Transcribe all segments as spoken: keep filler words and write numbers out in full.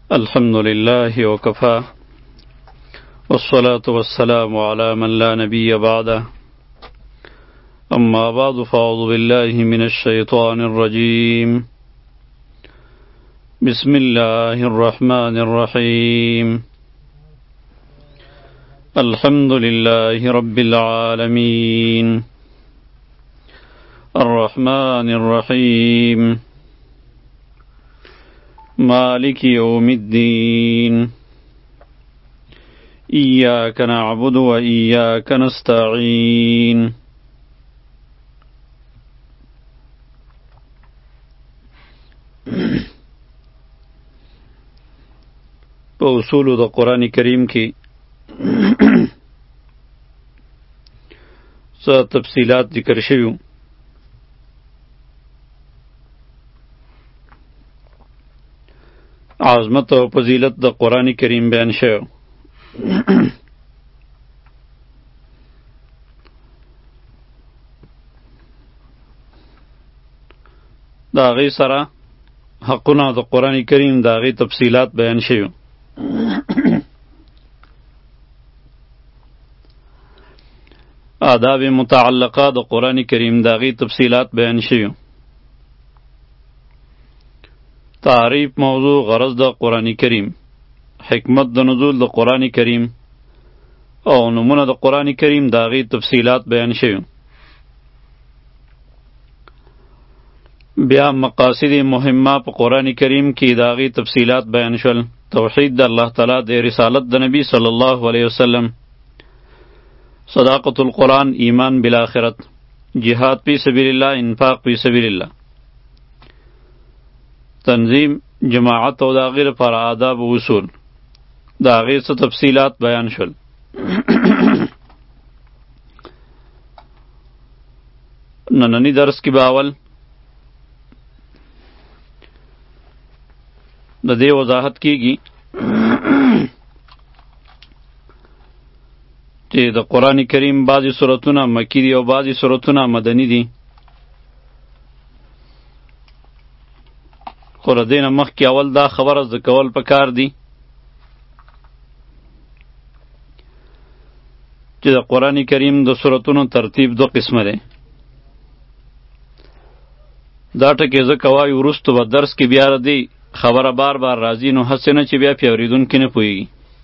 الحمد لله وكفى والصلاة والسلام على من لا نبي بعده أما بعد فأعوذ بالله من الشيطان الرجيم بسم الله الرحمن الرحيم الحمد لله رب العالمين الرحمن الرحيم مالك يوم الدين إياك نعبد وإياك نستعين په اصولو د قرآن کریم کې څه تفصیلات ذکر شوي. عظمت او فضیلت د قرآن کریم بیان شوی. د هغې سره حقونه د قرآن کریم د هغې تفصیلات بیان شوي. آداب متعلقه د قرآن کریم د هغې تفصیلات بیان شوي. تعریف موضوع غرض د قرآن کریم، حکمت د نزول د قرآن کریم او نمونه د قرآن کریم د هغې تفصیلات بیان شوي. بیا مقاصد مهمه په قرآن کریم کې د هغې تفصیلات بیان شول. توحید د الله تعالی، د رسالت د نبی صلی الله علیه وسلم، صداقت القرآن، ایمان بالآخرت، جهاد فی سبیل الله، انفاق فی سبیل الله، تنظیم جماعت او د هغې لپاره آداب و اصول، د هغې څه تفصیلات بیان شول. نننی درس کې به اول د دې وضاحت کیږي چې د قرآن کریم بعضی سورتونه مکی دي او بعضی سورتونه مدنی دي. خو له دې نه مخکې اول دا خبره زده کول پکار دي چې د قرآن کریم د سورتونو ترتیب دو قسمه دی. دا ټکې زه کوای وروستو به درس کې بیا دی خبره بار بار راځي، نو هسې نه چې بیا پې اورېدونکي نه پوهېږي.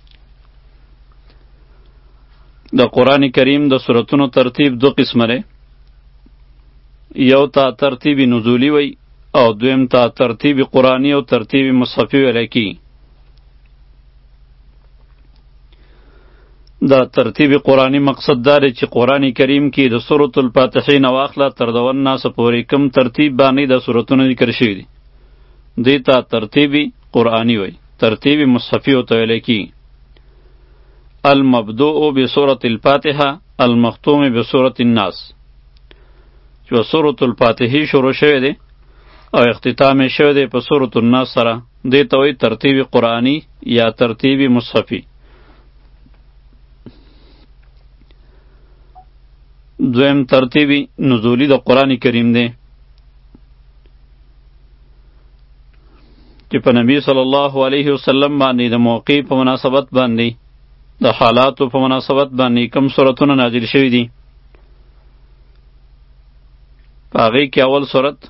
د قرآن کریم د سورتونو ترتیب دو قسمه دی. یو ته ترتیب نزولی وی او دویم ته ترتیب قرآنی او ترتیب مصحفی ویلی کی. دا ترتیب قرآنی مقصد داره چې قرآن کریم کې د سورة الفاتحې نه واخله تر د والناس پورې کم ترتیب باندې د سورتونه ذکر شوي دي، دې ته ترتیب قرآنی وی. ترتیب مصحفی ورته ویلی کی. المبدوء بسورة الفاتحه المختوم بسورة الناس، چې سورة الفاتحې شروع شوی دی او اختتام شوی دی په سورة الناس سره، دې ته وایي ترتیب قرآنی یا ترتیب مصحفی. دویم ترتیب نزولی د قرآن کریم دی چې په نبی صلی الله علیه وسلم باندې د موقع په مناسبت باندې د حالاتو په مناسبت باندې کم سورتونه نازل شوي دي. په هغې کې اول سورت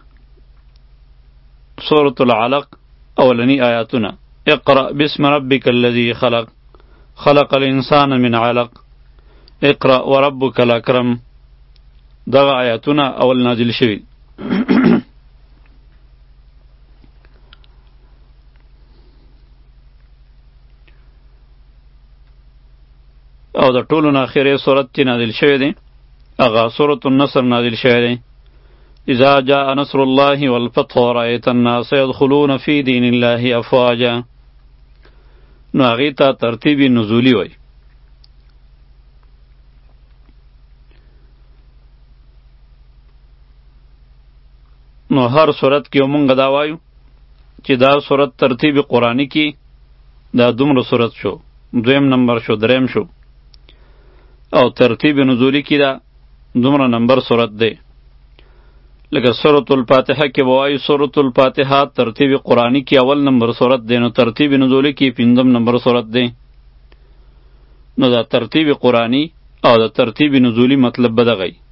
سورة العلق، اولنی آیاتونه اقرأ بسم ربک الذی خلق خلق الانسان من علق اقرأ وربک الاکرم، دغه آیاتونه اول نازل شوي. او د ټولو نه اخرې سورت چې نازل شوی دی هغه سورة النصر نازل شوی دی. اذا جاء نصر الله والفتح ورأيت الناس يدخلون في دين الله افواجا، نو هغې ته ترتیب نزولی وی. نو هر صورت کې مونږ دا وایو چې دا صورت ترتیب قرآنی کې دا دومره صورت شو، دویم نمبر شو، دریم شو، او ترتیب نزولی کې دا دومره نمبر صورت دی. لکه سورة الفاتحه کې وایي سورة الفاتحه ترتیب قرآنی کې اول نمبر سورت دی، نو ترتیب نزولی کې پنځم نمبر سورت دی. نو دا ترتیب قرآنی او دا ترتیب نزولی مطلب به دغه وي.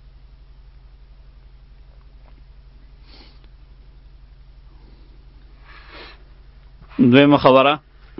دویمه خبره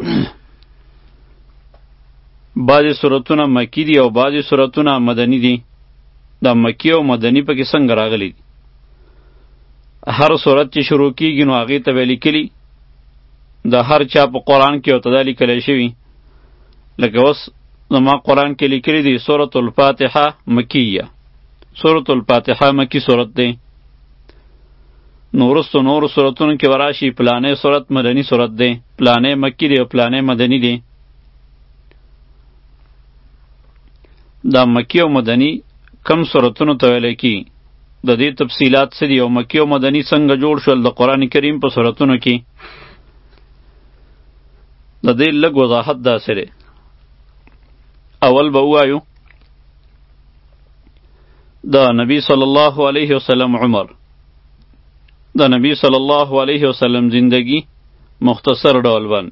بعضې سورتونه مکی دي او بعضې سورتونه مدنی دي. دا مکی او مدنی پکې څنګه راغلی دي؟ هر سورت چې شروع کیږي نو هغې ته به لیکلي د هر چا په قرآن کې ورته دا لیکلی شوي. لکه اوس زما قرآن کې لیکلی دی سورة الفاتحه مکیه، سورة الفاتحه مکی سورت دی. نو وروستو نورو سورتونو کې به راشي پلانې سورت مدني سورت دی، پلانې مکی دی او پلانې مدني دی. دا مکی او مدني کم سورتونو ته ویلی کی، د دې تفصیلات څه دي او مکی او مدني څنګه جوړ شول د قرآن کریم په سورتونو کې، د دې لږ وضاحت داسې دی. اول به ووایو د نبی صلی الله علیه وسلم عمر، د نبی صلی الله علیه وسلم زندگی مختصر ډول باندې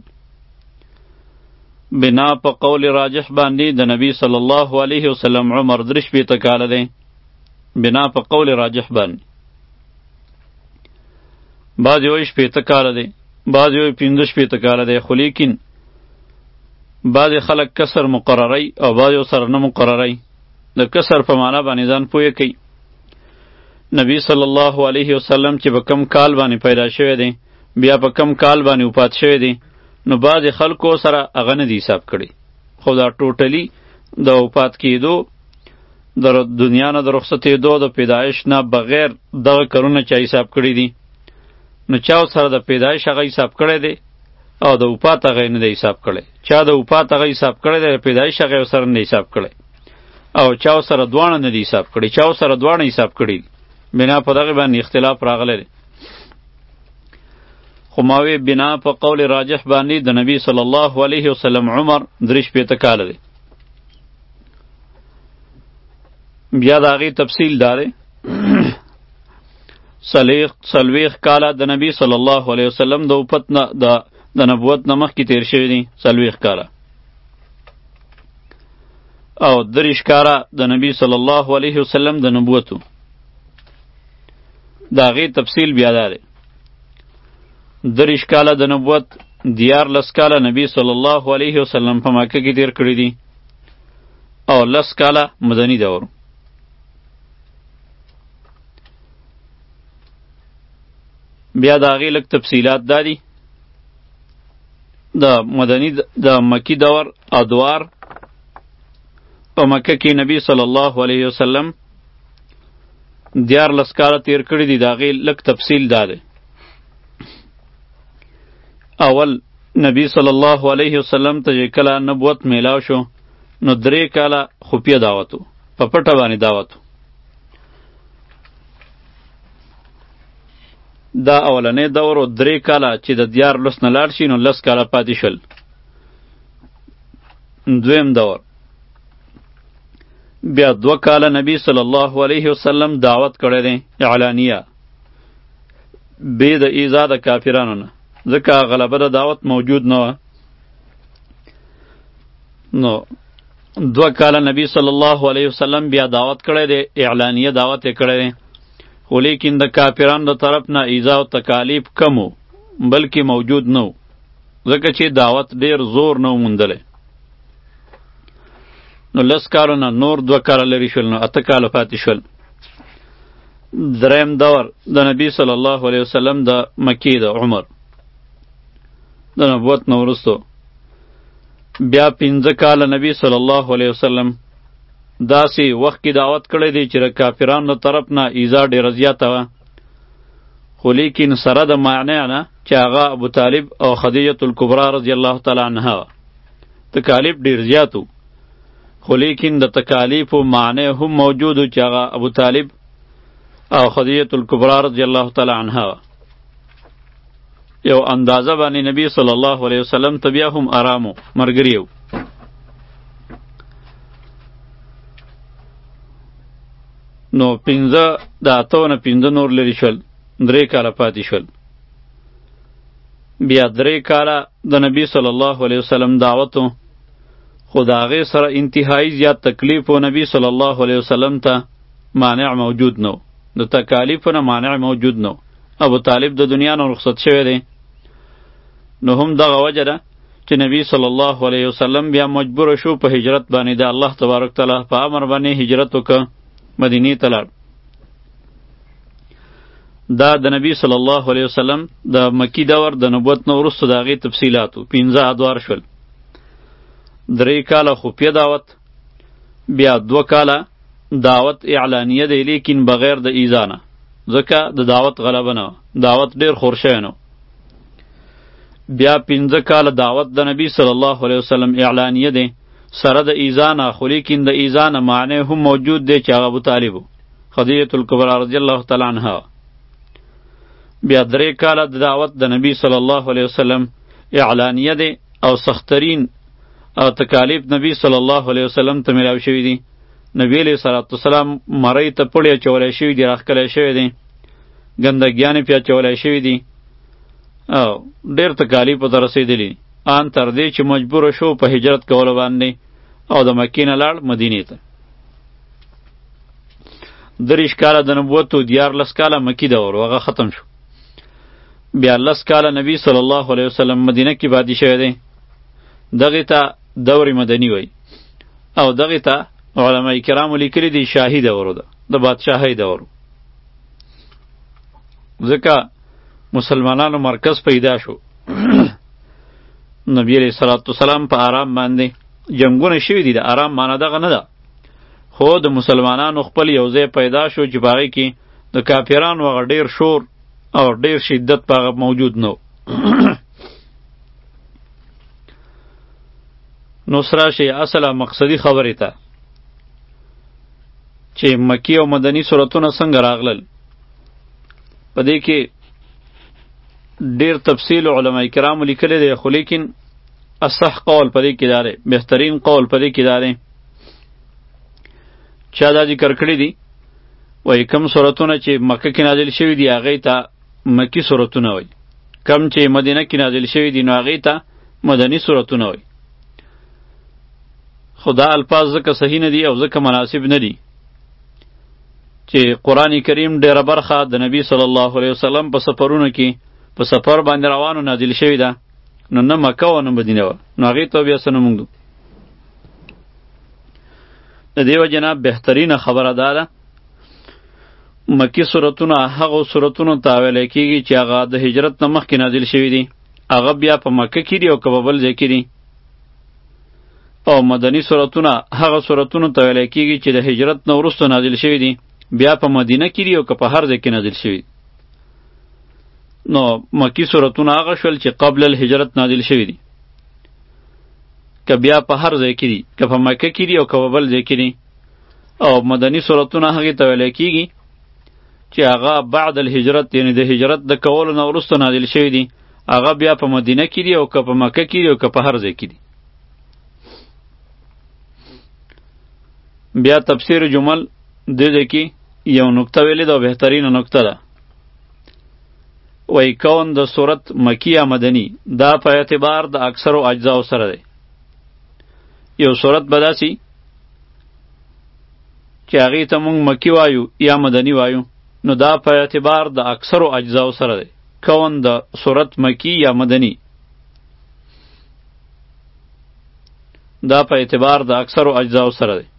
بنا په قول راجح باندې د نبی صلی الله علیه وسلم عمر درې شپېته کاله دی. بنا په قول راجح باندې بعضې وایي شپېته کاله دی، بعضې وایي پنځه شپېته کاله دی، خو لیکن بعضې خلک کسر مقرروي او بعضې سره نه مقرروي. د کسر په معنا باندې ځان پوه کوي. نبی صلی الله علیه وسلم چې په کم کال باندې پیدا شوی دی بیا په کم کال باندې وفات شوی دی، نو بعضې خلکو سره هغه نه دی حساب کړی، خو دا ټوټلی د وفات کېدو د دنیا نه د رخصتېدو د پیدایش نه بغیر دغه کارونه چا حساب کړي دي. نو چا سره د پیدایش هغه حساب کړی دی او د وفات هغه نه دی حساب کړی. چا د وفات هغه حساب کړی دی، د پیدایش هغه سره نه دی حساب کړی، او چا سره دواړه نه دی حساب کړی، چا سره دواړه حساب کړي. بنا په دغه باندې اختلاف راغلی دی. خو ما وی بنا په قول راجح باندې د نبی صلی الله علیه وسلم عمر درې شپېته کاله دی. بیا د هغې تفصیل دا دی څلوېښت کاله د نبی صلی الله علیه وسلم د وفات نه د نبوت نه مخکې تیر شوي دي، څلوېښت کاله. او دېرش کاله د نبی صلی الله علیه وسلم د نبوتو. د هغې تفصیل بیا دا دی دېرش کاله د نبوت، دیارلس کاله نبی صلی الله علیه وسلم په مکه کې تیر کړي دي، او لس کاله مدني دور. بیا د هغې لږ تفصیلات دا دي د مدني د مکی دور ادوار په مکه کې نبی صلی الله علیه وسلم دیارلس کاله تیر کړي دي. د هغې لږ تفصیل دا دی اول نبی صلی الله علیه وسلم ته چې کله نبوت میلاو شو نو درې کاله خفیه دعوت و، په پټه باندې دعوت و. دا اولنی دور و درې کاله چې د دیارلس نه لاړ شي نو لس کاله پاتې شول. دویم دور بیا دوه کاله نبی صلی الله علیه وسلم دعوت کړی دی اعلانیه بې د ایذا د کافرانو نه، ځکه غلبه د دعوت موجود نه وه. نو دوه کاله نبی صلی الله علیه وسلم بیا دعوت کړی دی، اعلانیه دعوت یې کړی دی، خو لیکن د کافرانو د طرف نه ایذا او تکالیف کم و بلکې موجود نه و، ځکه چې دعوت ډیر زور نه و موندلی. نو لس کالو نه نور دوه کاله لرې شول، نو اته کاله پاتې شول. دریم دور د نبی صلی الله علیه وسلم د مکی د عمر د نبوت نه وروستو بیا پنځه کاله نبی صلی الله علیه وسلم داسې وخت کې دعوت کړی دی چې د کافرانو د طرف نه ایذا ډېره زیاته وه، خو لیکن سره د معنی نه چې هغه ابو طالب او خدیجة الکبرا رضی الله تعالی عنها وه. تکالیف ډېر زیات و، خو لیکن د تکالیفو معنی هم موجود و چې هغه ابو طالب او خدیجة الکبرا رضی الله تعالی عنها وه. یو اندازه باندې نبی صلی الله علیه وسلم ته بیا هم آرام و، ملګری و. نو پنځه د اتو نه پنځه نور لرې شول، درې کاله پاتې شول. بیا درې کاله د نبی صلی الله علیه وسلم دعوتو، خو د هغې سره انتهایی زیات تکلیف و. نبی صلی الله علیه وسلم ته مانع موجود نو، د تکالیفو نه مانع موجود نو. ابو طالب د دنیا نه رخصت شوی دی. نو هم دغه وجه ده چې نبی صلی الله علیه وسلم بیا مجبور شو په هجرت باندې، د الله تبارک تعالی په امر باندې هجرت وکړه، مدینې ته لاړ. دا د نبی صلی الله علیه وسلم د مکی دور د نبوت نه وروسته د هغې تفصیلاتو پنځه ادوار شول. درې کاله خفیه دعوت، بیا دوه کاله دعوت اعلانیه دی لیکن بغیر د ایذانه، ځکه د دعوت غلبه نه، دعوت ډیر خور شوی نو. بیا پنځه کاله دعوت د نبی صلی الله علیه وسلم اعلانیه دی سره د ایذانه، خو لیکن د ایذانه معنی هم موجود دی چې هغه ابو طالب خدیجة الکبرى رضی الله تعالی عنها. بیا درې کاله د دعوت د نبی صلی الله علیه وسلم اعلانیه دی او سخترین او تکالیف نبی صلی الله علیه وسلم ته میلاو شوي دي. نبی علیه صلوات والسلام مرۍ ته پړی اچولی شوي دي، راښکلی شوی دی، ګندګیانې پې اچولی شوي دي او ډېر تکالیفو ته رسېدلي، ان تر دې چې مجبوره شو په هجرت کولو باندې او د مکې نه لاړ مدینې ته. دېرش کاله د نبوت و دیارلس کاله مکي دور و، هغه ختم شو. بیا لس کاله نبی صلی الله علیه وسلم مدینه کې پاتې شوی دی. دغې ته دور مدني وی او دغې ته علماء کرامو لیکلي دي شاهي دور ده، د بادشاهۍ دور. ځکه مسلمانانو مرکز پیدا شو. نبی علیه صلوات والسلام په آرام باندې جنګونه شوي دي، د آرام معنی دغه نه ده، خو د مسلمانانو خپل یو ځای پیدا شو چې په هغې کې د کافرانو هغه ډېر شور او ډېر شدت په هغه موجود نه و. نو سره شي اصله مقصدي خبرې ته چې مکی او مدني صورتونه څنګه راغلل. په دې کې ډیر تفصیل علماء کرامو لیکلی دی، خو لیکن اصح قول په دې کې دا دی، بهترین قول په دې کې دا دی، چا دا ذکر کړي دي وایي کم صورتونه چې مکه کې نازل شوي دي هغې ته مکی صورتونه وایي، کم چې مدینه کې نازل شوي دي نو هغې ته مدني صورتونه وایي. خو دا الفاظ ځکه صحیح نه دي او ځکه مناسب نه دي چې قرآن کریم ډیره برخه د نبی صلی الله علیه وسلم په سفرونو کې په سفر باندې روانو نازل شوي ده، نو نه مکه و نه مدینه وه، نو هغې ته بیا څه نه موږ. د دې وجې نه بهترینه خبره دا ده مکی صورتونه هغو صورتونو ته ویلی کېږي چې هغه د هجرت نه مخکې نازل شوي دي، هغه بیا په مکه کې دي او که په بل ځای کې دي. او مدني صورتونه هغه صورتونو ته ویلی کېږي چې د هجرت نه وروسته نازل شوي دي، بیا په مدینه کې دي او که په هر ځای کې نازل شوي. نو مکی صورتونه هغه شول چې قبل الهجرت نازل شوي دي، که بیا په هر ځای کې دي، که په مکه کې دي او که په بل ځای کې دي. او مدني صورتونه هغې ته ویلی کېږي چې هغه بعد الهجرت، یعنی د هجرت د کولو نه وروسته نازل شوي دي، هغه بیا په مدینه کې دي او که په مکه کې دي او که په هر ځای کې دي. بیا تفسیر جمل دې ځای کې یو نکته ویلې ده او بهترینه نکته ده، وایي کون د صورت مکی یا مدني دا په اعتبار د اکثرو اجزاو سره دی. یو صورت به داسې چې هغې ته مونږ مکی وایو یا مدني وایو، نو دا په اعتبار د اکثرو اجزاو سره دی. کون د صورت مکی یا مدني دا په اعتبار د اکثرو اجزاو سره دی.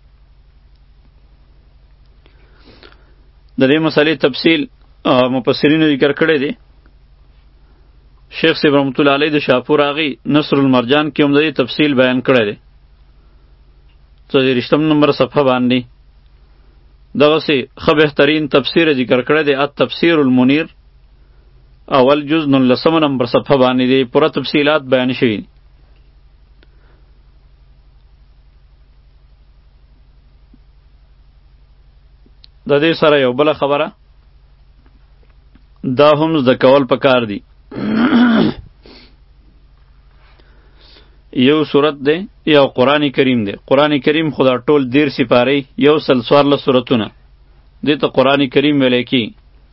د دې مسئلې تفصیل مفسرینو ذکر کړی دی. شیخ صاحب رحمت الله علیه د شاپور هغې نصر المرجان کې هم د دې تفصیل بیان کړی دی، څلېرویشتم نمبر صفحه باندې دغسې ښه بهترین تفسیر ذکر کړی دی. التفسیر المنیر اول جز نولسمه نمبر صفحه باندې دی پوره تفصیلات بیان شوي دي. د دې سره یو بله خبره دا هم زده کول پکار دي. یو صورت دی یو قرآن کریم دی. قرآن کریم خدا ټول دیر سپارې یو سل څوارلس صورتونه دې ته قرآن کریم ویلی کی.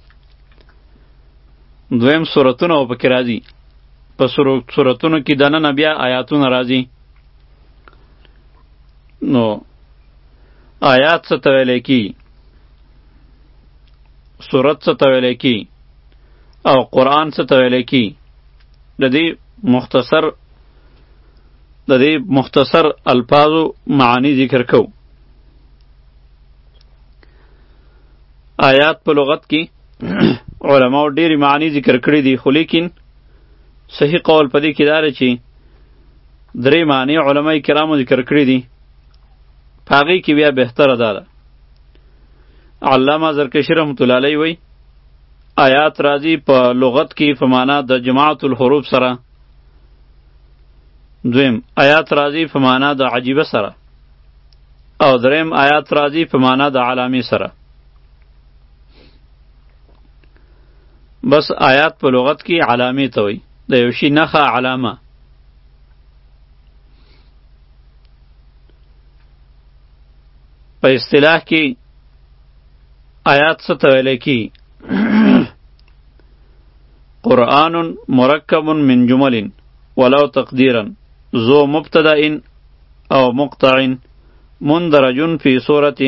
دویم سورتونه او پکې راځي. په سورتونو کې دننه بیا آیاتونه راځي. نو آیات څه ته ویلی کی، سورت څه ته ویلی کی، او قرآن څه ته ویلی کی، د دې مختصر د دې مختصر الفاظو معانی ذکر کو. آیات په لغت کې علماء ډېری معانی ذکر کړي دي، خو لیکن صحیح قول په دې کې دا دی چې درې معنی علماء کرامو ذکر کړي دي. په هغې کې بیا بهتره دا ده. علامه زرکشي رحمت الله علیه وی آیات راځي په لغت کې په معنا د جماعت الحروف سره. دویم آیات راځي په معنا د عجیبه سره، او دریم آیات راځي په معنا د علامې سره. بس آیات په لغت کې علامې ته وایي، د یو شي نښه علامه. په اصطلاح کې آیات څه ته ویلی کی؟ قرآن مرکب من جمل ولو تقدیرا ذو مبتدأ او مقطع مندرج فی صورت.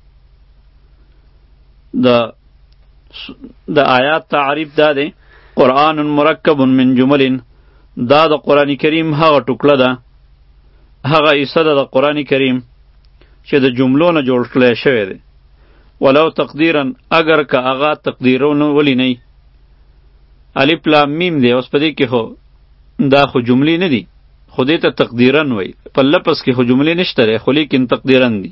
د د آیات تعریف دا دی، قرآن مرکب من جمل، دا د قرآن کریم هغه ټوکړه ده، هغه حصه ده د قرآن کریم چې د جملو نه جوړ کړی شوی دی. ولو تقدیرا، اگر که هغه تقدیرونه ولی نه، الف لام میم دی. اوس په دې کې خو دا خو جملې نه دي، خو دې ته تقدیرا وایي. په لفظ کې خو جملې نشته دی، خو لیکن تقدیرا دي.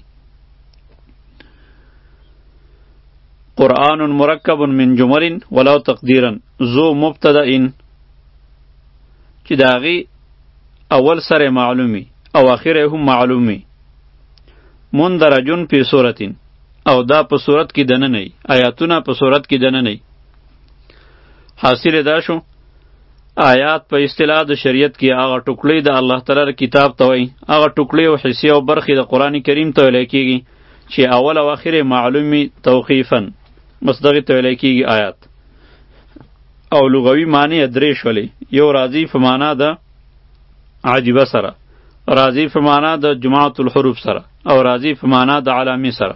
قرآن مرکب من جمل ولو تقدیرا ذو مبتدأ، چې د هغې اول سره معلومي او آخر هم معلومي. مندرجون فی صورت، او دا په صورت کې دننه ای، آیاتونه په صورت کې دننه ای. حاصل دا شو آیات په اصطلاح د شریعت کې هغه ټوکړې د الله تعالی کتاب ته وایي، هغه ټوکړې او حصې او برخې د قرآن کریم ته ویلی کېږي چې اول او آخر معلومي توقیفا، بس دغې ته ویلی کېږي آیات. او لغوي معنی یې درې شولې، یو راځي په معنا د عجیبه سره، راځي په معنا د جماعت الحروف سره، او راځي په معنا د علامې سره.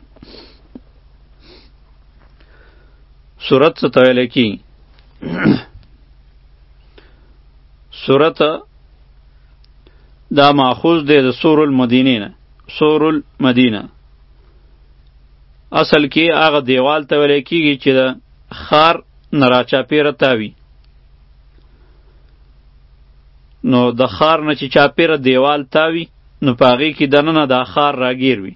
سورت څه ته ویلی کېږي؟ سورت دا ماخوذ دی د سور المدینې نه. سور المدینه اصل کې هغه دیوال ته ویلی کېږي چې د ښار نه راچاپېره تاوي. نو د ښار نه چې چاپېره دیوال تاوي، نو په هغې کې دننه دا ښار راګیر وي.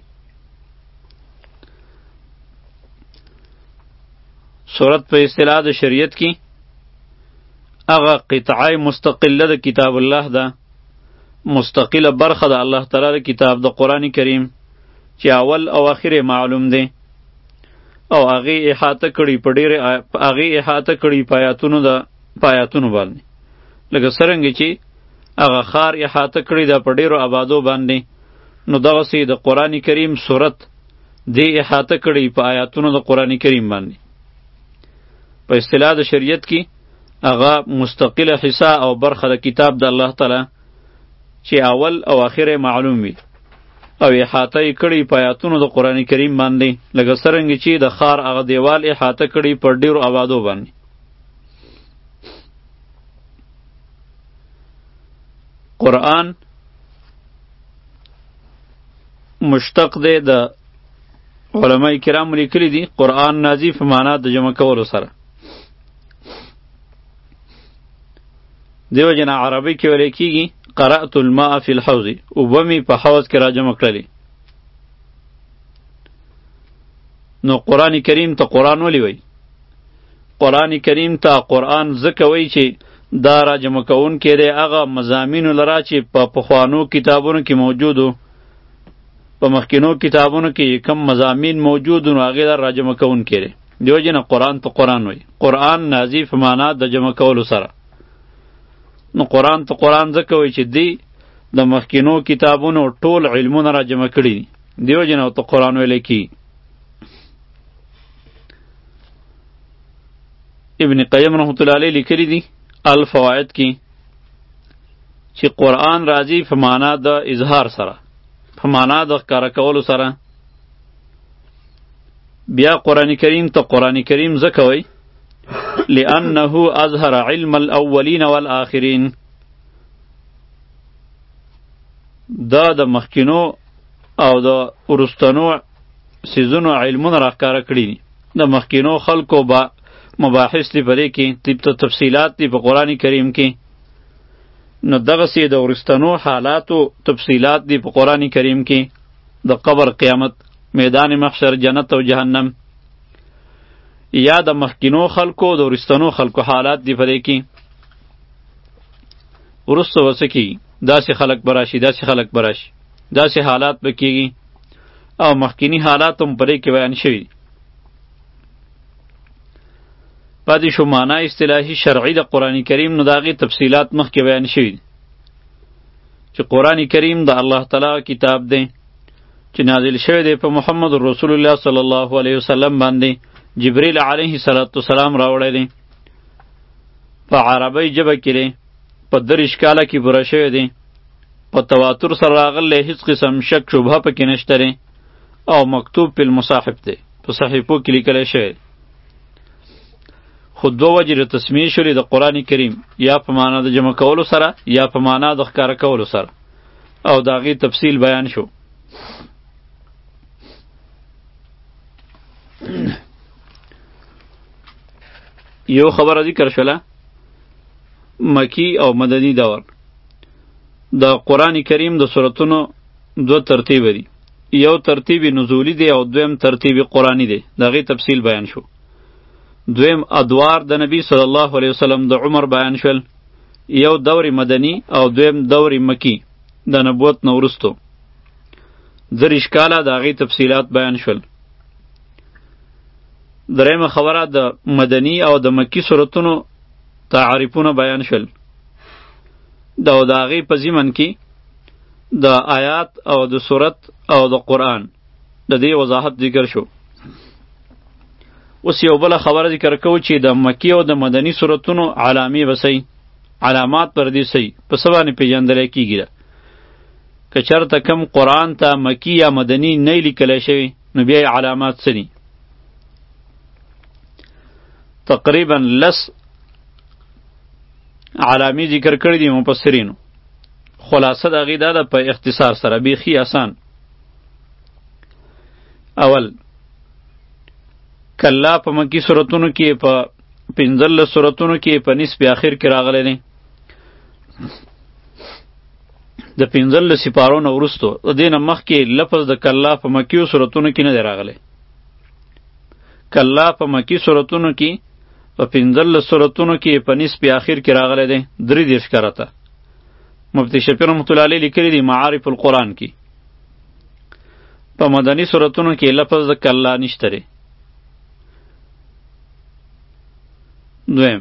سورت په اصطلاح د شریعت کې هغه قطعه مستقله د کتاب الله ده، مستقله برخه د الله تعالی د کتاب د قرآن کریم چې اول او آخر معلوم دی، او هغې احاطه کړي په ډېرې هغې احاطه کړي په آیاتونو د په آیاتونو باندې، لکه څرنګه چې هغه ښار احاطه کړي ده په ډېرو آبادو باندې، نو دغسې د قرآن کریم صورت دې احاطه کړي په آیاتونو د قرآن کریم باندې. په اصطلاح د شریعت کې هغه مستقله حصه او برخه د کتاب د الله تعالی چې اول او آخر معلوم وي، او احاطه یې کړي په آیاتونو د قرآن کریم باندې، لکه څرنګه چې د ښار هغه دیوال احاطه کړي په ډېرو آبادو باندې. قرآن مشتق دی د علماء کرام لیکلي دي، قرآن نازی په معنا د جمع کولو سره. دیو جنا عربی کې ویل کېږي قرأت الماء فی الحوض، اوبه مې په حوض کې را جمع کړلې. نو قرآن کریم ته قرآن ولی وی؟ قرآن کریم ته قرآن ځکه وی چې دا را جمع کوونکی دی هغه مضامینو لره چې په پخوانو کتابونو کې موجودو، په مخکینو کتابونو کې کم مضامین موجودو، نو هغې را جمع کوونکی دی. دیو جنا قرآن ته قرآن وی. قرآن نازی په معنا د جمع کولو سره. نو قرآن ته قرآن ځکه وی چې دی د مخکینو کتابونو ټول علمونه را جمع کړي دي، دیو جنا ته قرآن ویلی کی. ابن قیم رحمت الله علیه لیکلی دي الفوائد کې چې قرآن راځي په معنا د اظهار سره، په معنا د ښکاره کولو سره. بیا قرآن کریم ته قرآن کریم ځکه وایي لأنه اظهر علم الاولین والآخرین، دا د مخکینو او د وروستنو څیزونو علمونه راښکاره کړي دي. د مخکینو خلکو با مباحث دي په دې کې، تفصیلات دي په قرآن کریم کې، نو دغسې د وروستنو حالاتو تفصیلات دي په قرآن کریم کې، د قبر، قیامت، میدان محشر، جنت او جهنم. یا د مخکینو خلکو د وروستنو خلکو حالات دي په دې کې. وروسته به څه کېږي، داسې خلک به راشي، داسې خلک به راشي، داسې حالات به کېږي، او مخکینی حالات هم په دې کې بیان شوي دي. پاتې شو معنا اصطلاحي شرعي د قرآن کریم، نو د هغې تفصیلات مخکې بیان شوي دي چې قرآن کریم د الله تعالی کتاب دی چې نازل شوی دی په محمد رسول الله صلی الله علیه وسلم باندې. جبریل علیه السلام راوړی دی، په عربی ژبه کې دی، په دېرش کاله کې پوره شوی دی، په تواتر سره راغلی، هیڅ قسم شک شبهه پکې نشته دی، او مکتوب په المصاحف دی، په صحیفو کې لیکلی شوی. خو دوه وجې د تسمیې شولې د قرآن کریم، یا په معنا د جمع کولو سره، یا په معنا د ښکاره کولو سره، او د هغې تفصیل بیان شو. یو خبره ذکر شوله، مکی او مدنی دور. د قرآن کریم د سورتونو دو ترتیب دی، یو ترتیب نزولی دی او دویم ترتیب قرآنی دی، د هغې تفصیل بیان شو. دویم ادوار د نبی صلی الله علیه وسلم د عمر بیان شول، یو دور مدنی او دویم دور مکی د نبوت نه وروستو. دېرش کاله د هغې تفصیلات بیان شول. درېیمه خبره د مدنی او د مکی سورتونو تعریفونه بیان شول، د او د هغې په ضمن کې د آیات او د سورت او د قرآن د دې وضاحت ذکر شو. اوس یو بله خبره ذکر کوو چې د مکی او د مدنی سورتونو علامې به څه علامات پر دې څه په څه باندې پېژندلی کېږي. ده که چېرته کم قرآن ته مکی یا مدني نه لیکلی شوي، نو بیا یې علامات څه دي؟ تقریبا لس علامې ذکر کړي دي مفسرینو. خلاصه د هغې دا ده په اختصار سره، بیخي آسان. اول، کله په مکی سورتونو کې په پنځلس سورتونو کې په نصف آخر کې راغلی دی. د پنځلس سپارو نه وروستو د دې نه مخکې لفظ د کله په مکیو سورتونو کې نه دی راغلی. کله په مکی سورتونو کې په پنځلس سورتونو کې په نصف آخر کې راغلی دی، درې دېرش کرته. مفتی شفیع رحمت الله علیه لیکلی دی معارف القرآن کې. په مدني سورتونو کې لفظ د کله نشته دی. دویم،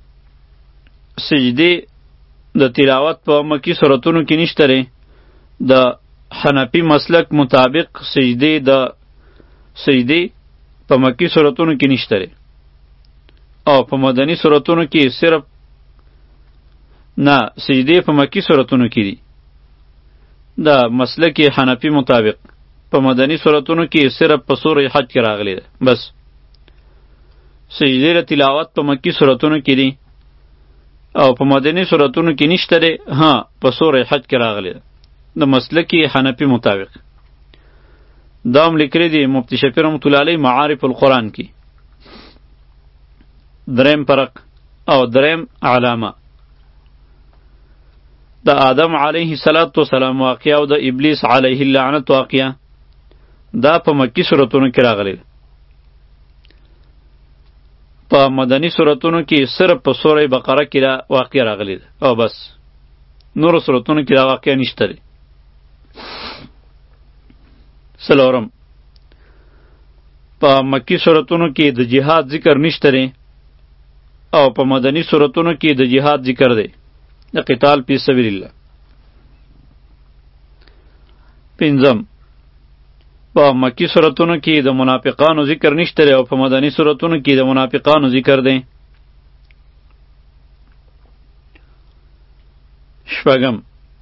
سجدی د تلاوت په مکی سورتونو کې نشته دی. د حنفی مسلک مطابق سجدی د سجدی په مکی سورتونو کې نشته دی، او په مدني سورتونو کې صرف نه سجدی په مکی سورتونو کې دی. د مسلک حنفی مطابق په مدني سورتونو کې صرف په سورې حج کې راغلی ده، بس. سجدی د تلاوت په مکی سورتونو کې دی او په مدني سورتونو کې نشته دی، ها په سورې حج کې راغلی ده د مسلک حنفی مطابق. دا هم لیکلی دی مفتی شفیع رحمت الله علیه معارف القرآن کې. دریم فرق او دریم علامه، د آدم علیه السلام واقعه او د ابلیس علیه اللعنت واقعه دا په مکی سورتونو کې راغلی. په مدني سورتونو کې صرف په سوره بقره کې دا واقعه راغلی ده، او بس. نور سورتونو کې دا واقعه نشته دی. څلورم، په مکی سورتونو کې د جهاد ذکر نشته دی، او په مدني سورتونو کې د جهاد ذکر دی، د قتال فی سبیل الله. پنځم، په مکی سورتونو کې د منافقانو ذکر نشته دی، او په مدني سورتونو کې د منافقانو ذکر دی. شپږم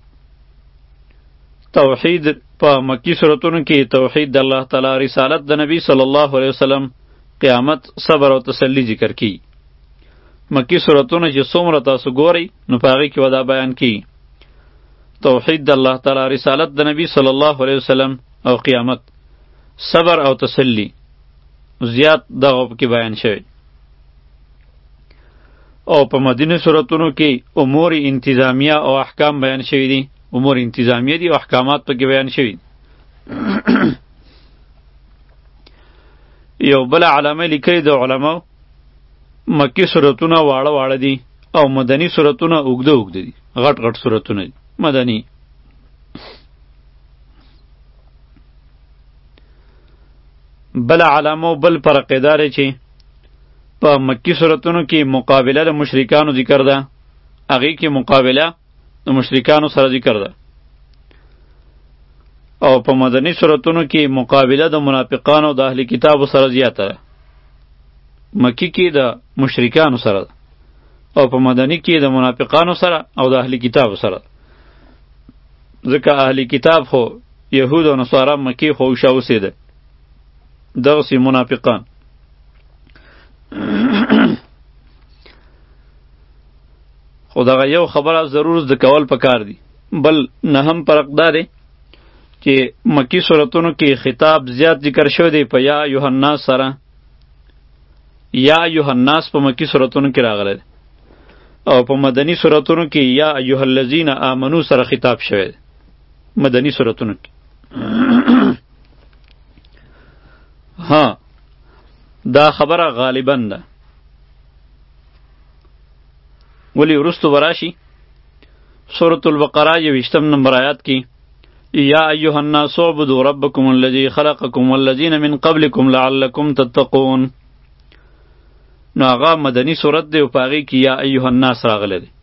توحید په مکی سورتونو کې توحید د الله تعالی، رسالت د نبی صلی الله علیه وسلم، قیامت، صبر او تسلی ذکر کی. مکی سورتونه چې څومره تاسو ګورئ نو په هغې کې به دا بیان کی توحید د الله تعالی، رسالت د نبی صلی الله علیه وسلم او قیامت، صبر او تسلی زیات دغه پکې بیان شوی. او په مدینه سورتونو کې امور انتظامیه او احکام بیان شوی دي. امور انتظامیه دي او احکامات پکې بیان شوي. یو بل علامه لیکلي د علماو مکی سورتونه واړه واړه دي او مدني سورتونه اوږده اوږده دي، غټ غټ سورتونه دي مدني. بل علامه بل فرق داره چې په مکی سورتونو کې مقابله د مشرکانو ذکر ده، هغې کې مقابله د مشرکانو سره ذکر ده. او په مدني سورتونو کې مقابله د منافقانو د اهل کتابو سره زیاته ده. مکی کې د مشرکانو سره ده او په مدني کې د منافقانو سره او د اهل کتابو سره. ځکه اهل کتاب خو یهود او نصارا مکی خو شا اوسېده، دغسې منافقان. خو دغه یو خبره ضرور زده کول پکار دی. بل نهم فرق دا دی چې مکی سورتونو کې خطاب زیات ذکر شوی دی په یا ایها الناس سره. یا ایها الناس په مکی سورتونو کې راغلی دی او په مدني سورتونو کې یا ایها الذین آمنو سره خطاب شوی دی. مدني سورتونو کې ها دا خبره غالبا ده، ولی ورستو براشي سورة البقره یویشتم نمبر آیات کې یا ایها الناس اعبدوا ربکم الذی خلقکم والذین من قبلکم لعلکم تتقون. نو هغه مدني صورت دی او په هغې کې یا ایها الناس راغلی دی.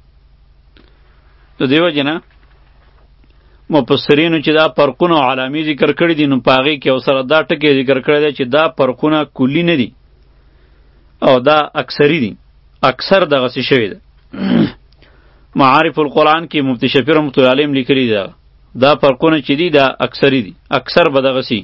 د دې وجې نه مفسرینو چې دا فرقونه او علامې ذکر کړي دي نو په هغې کې او سره دا ټکي ذکر کړی دی چې دا فرقونه کلي نه دي او دا اکثري دي، اکثر دغسې شوي ده. معارف القرآن کې مفتی شفیع رحمت الله علیه لیکلي دي دا فرقونه چې دي دا اکثري دي، اکثر به دغسې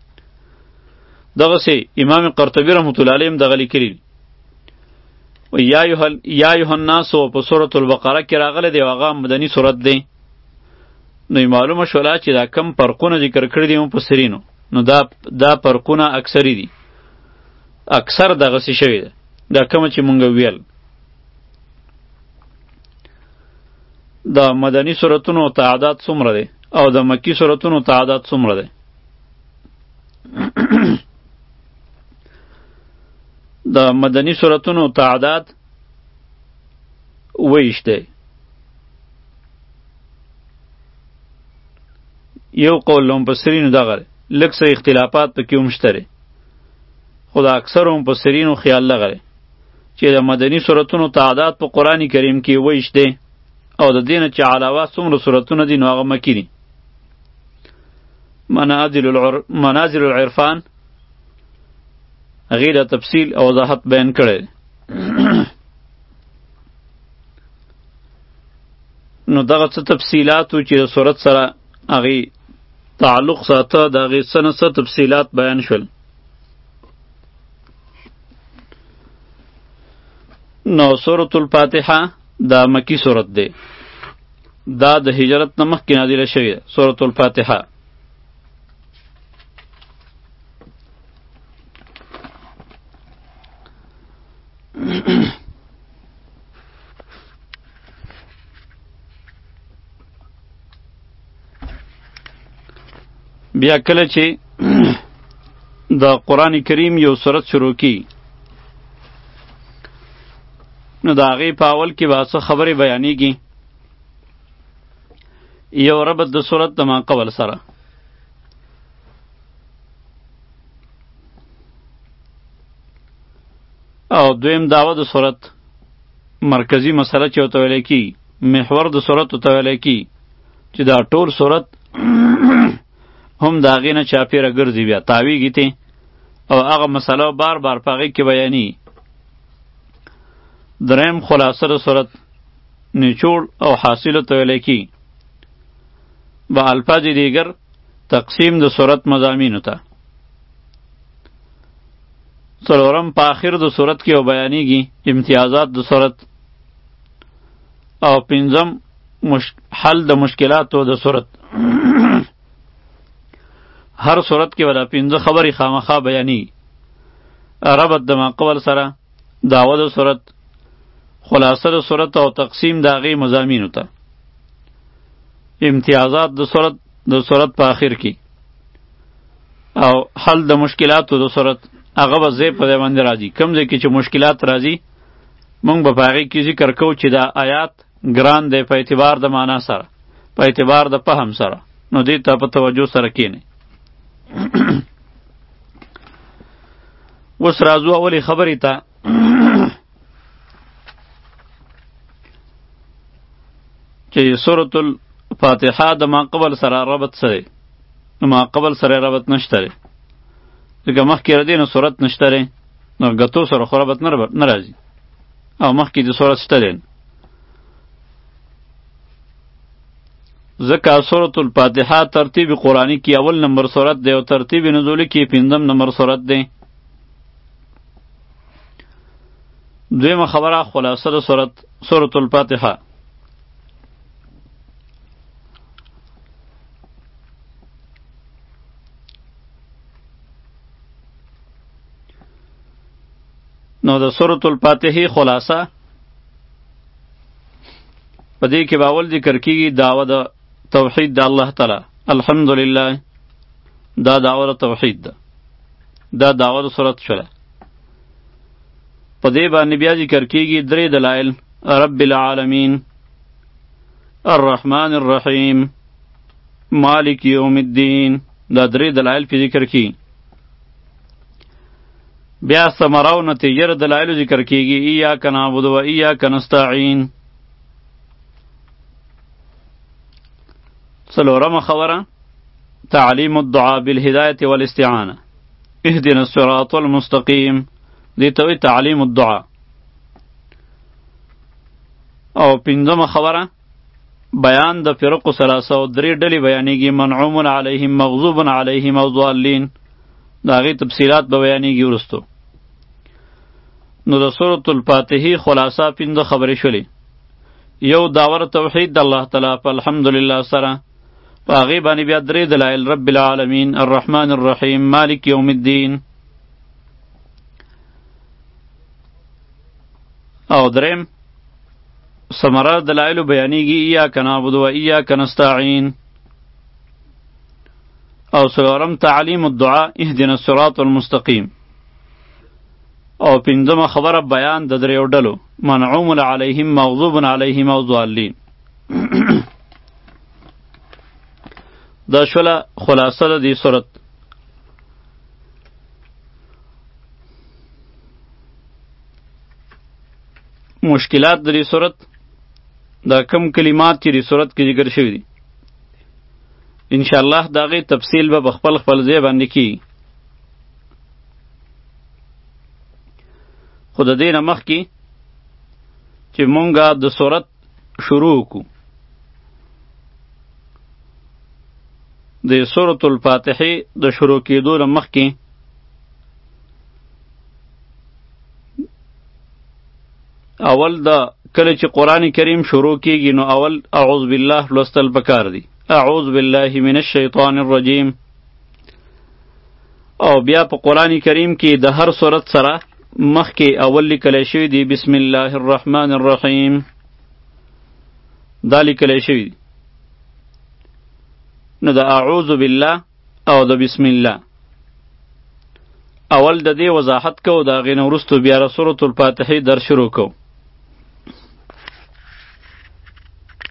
دغسې امام قرطبي رحمت الله علیه دغه لیکلي دي. یا ایها الناس په سورة البقره کې راغلی دی او هغه مدني صورت دی. نو معلومه شوله چې دا کم فرقونه ذکر کړي دي مفسرینو نو دا دا فرقونه اکثري دي، اکثر دغسې شوي ده. دا کومه چې مونږ ویل د مدني سورتونو تعداد څومره دی او د مکی سورتونو تعداد څومره دی؟ د مدني سورتونو تعداد ویشت دی. یو قول له مفسرینو دغه دی، لږ څه اختلافات پکې هم شته دی، خو د اکثرو مفسرینو خیال دغه دی چې د مدني سورتونو تعداد په قرآن کریم کې ویشت دی او د دې نه چې علاوه څومره سورتونه دي نو هغه مکی دي. منازل العر... منازل العرفان هغې د تفصیل او وضاحت بیان کړی دی. نو دغه څه تفصیلاتو چې د صورت سره هغې تعلق ساته د هغې څه نه څه تفصیلات بیان شول. نو سورة الفاتحه دا مکی سورت دی، دا د هجرت نه مخکې نازله شوې ده. سورة الفاتحه بیا کله چې د قرآن کریم یو سورت شروع کی نو د هغې په اول کې به څه خبرې بیانېږي، یو ربط د سورت د ماقبل سره. او دویم دعوه د سورت مرکزی مسله چې ورته ویلی کېږي، محور د سورت ورته ویلی کېږي چې دا ټول سورت هم د هغې نه چاپېره ګرځي، بیا تاویږي ته او هغه مسله بار بار په هغې کې بیانېږي. دریم خلاصه د صورت نچوڑ او حاصل ته ویلی کی. با الفاظ دیگر تقسیم د صورت مضامینو ته. څلورم په آخر د صورت کې او بیانیږي امتیازات د صورت. او پنځم مش... حل د مشکلاتو د صورت. هر صورت کې ولا پنځه خبرې خامخا بیانی. ربط د ماقبل سره، دعوه د صورت، خلاصه د صورت او تقسیم د هغې مضامینو ته. امتیازات د صورت د صورت په آخر کې او حل د مشکلاتو د صورت هغه به ځای په ځای باندې راځي. کوم ځای کې چې مشکلات راځي مونږ به په هغې کې ذکر کوو چې دا آیات ګران دی په اعتبار د معنا سره، په اعتبار د فهم سره، نو دې ته په توجه سره کښېنئ. اوس راځو اولې خبرې ته چې سورة الفاتحه د ماقبل سره ربط څه دی. نو ماقبل سره ربط نشته دی، ځکه مخکې ردی نو صورت نشته دی، نو ګتو سره خو ربط نه راځي، او مخکې د صورت شته دی. ځکه سورة الفاتحه ترتیب قرآنی کې اول نمبر صورت دی او ترتیب نزولی کې پنځم نمبر صورت دی. دویمه خبره خلاصه د صورت سورة الفاتحه. نو د سورة الفاتحه خلاصه په دې کې به اول ذکر کېږي دعوه د توحید د الله تعالی. الحمدلله دا دعوه د توحید ده، دا دعوه د صورت شوله. په دې باندې بیا ذکر کېږي درې دلایل: رب العالمین، الرحمن الرحیم، مالک یوم الدین. دا درې دلایل په ذکر کېږي. بیا ثمره او نتیجه د دلایلو ذکر کېږي: ایاک نعبد و ایاک نستعین. څلورمه خبره تعلیم الدعاء بالهدایة والاستعانه، اهدنا الصراط المستقیم. دې ته وایي تعلیم الدعاء. او پنځمه خبره بیان د فرقو ثلاثه او درې ډلې بیانېږي: منعوم علیهم، مغضوب علیهم او ضالین. د هغې تفصیلات به بیانېږي وروستو. نو د سورة الفاتحې خلاصه پنځه خبرې شولې. یو داور توحید د الله تعالی په الحمدلله سره، په هغې باندې بیا درې دلایل: رب العالمین، الرحمن الرحیم، مالک یوم الدین. او دریم ثمره دلایلو بیانېږي: ایاک نعبد و ایاک نستعین. او څلورم تعلیم الدعاء، اهدنا الصراط المستقیم. او پنځمه خبره بیان د دریو ډلو: منعوم علیهم، مغضوب علیهم او ضالین. دا شوله خلاصه د دې صورت. مشکلات د دې صورت، دا کم کلمات چې دې صورت کې ذکر شوي دي انشاءالله د هغې تفصیل به په خپل خپل ځای باندې کېږي. خو د دې نه مخکې چې مونږه د صورت شروع وکړو، د سورة الفاتحې د شروع کېدو نه مخکې اول د کله چې قرآن کریم شروع کېږي نو اول اعوذ بالله لوستل پکار دي. اعوذ بالله من الشیطان الرجیم. او بیا په قرآن کریم کې د هر صورت سره مخکې اول لیکلی شوي دي بسم الله الرحمن الرحیم. دا لیکلی شوي دي. نو د اعوذ بالله او د بسم الله اول د دې وضاحت کو، د هغې نه وروستو بیا د سورة الفاتحې در شروع کو.